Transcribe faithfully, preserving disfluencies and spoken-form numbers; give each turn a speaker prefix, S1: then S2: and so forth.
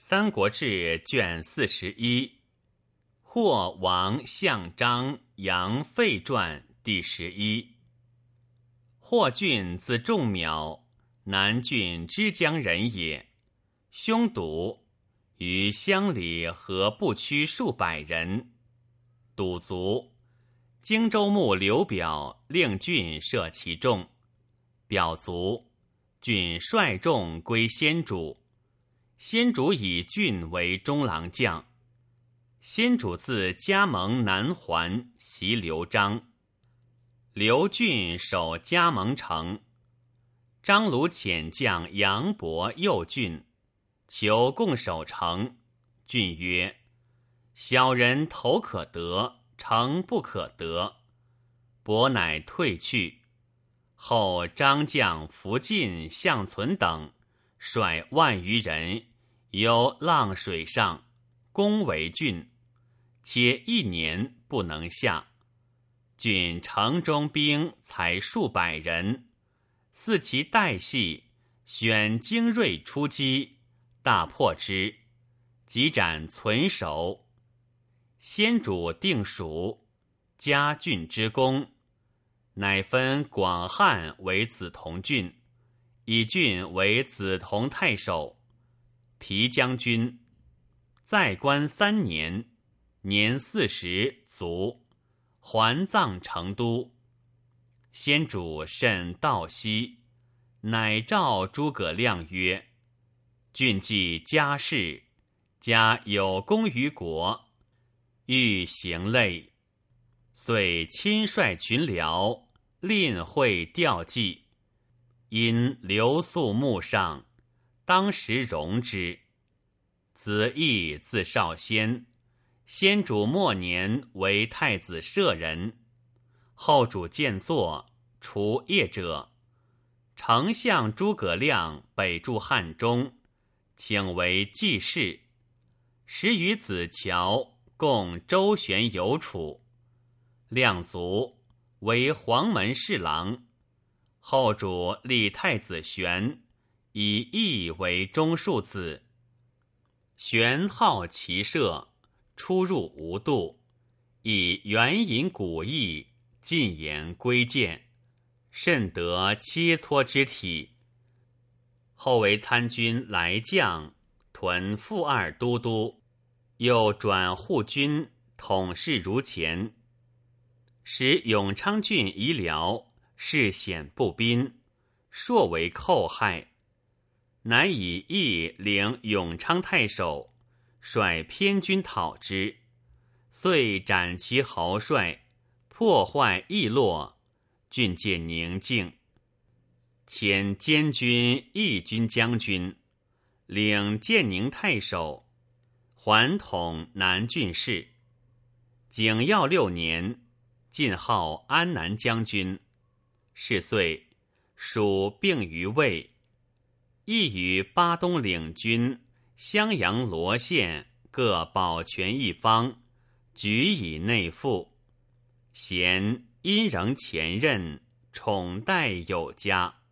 S1: 三国志》卷四十一，霍王项张杨废传第十一。霍峻字仲邈，南郡之江人也。凶笃，于乡里合部区数百人。笃卒，荆州牧刘表令郡设其众。表卒，郡率众归先主。先主以郡为中郎将。先主自加盟南还，袭刘璋。刘郡守加盟城。张鲁遣将杨伯诱郡，求共守城。郡曰：小人头可得，城不可得。伯乃退去。后张将福晋、项存等率万余人由浪水上攻围郡，且一年不能下。郡城中兵才数百人，似其带系，选精锐出击，大破之，即斩存守。先主定蜀，加郡之功，乃分广汉为梓潼郡，以郡为梓潼太守。皮将军，在官三年，年四十卒，还葬成都。先主甚悼惜，乃召诸葛亮曰：郡既家事，家有功于国，欲行类，遂亲率群僚，吝会调剂，因留宿墓上，当时容之。子义字少先，先主末年为太子舍人。后主见作，除业者。丞相诸葛亮北驻汉中，请为记事。时与子乔共周旋有处。亮卒，为黄门侍郎。后主立太子玄，以义为中庶子。玄好骑射，出入无度，以援引古义，进言归谏，甚得切磋之体。后为参军来将，屯副二都督，又转护军，统事如前。使永昌郡夷辽，事险不宾，硕为寇害。乃以义领永昌太守，率偏军讨之，遂斩其豪帅，破坏邑落，郡界宁静。遣监军义军将军，领建宁太守，还统南郡事。景耀六年，晋号安南将军。是岁，蜀并于魏。亦与巴东领军、襄阳罗县各保全一方，举以内附。贤因仍前任，宠待有加。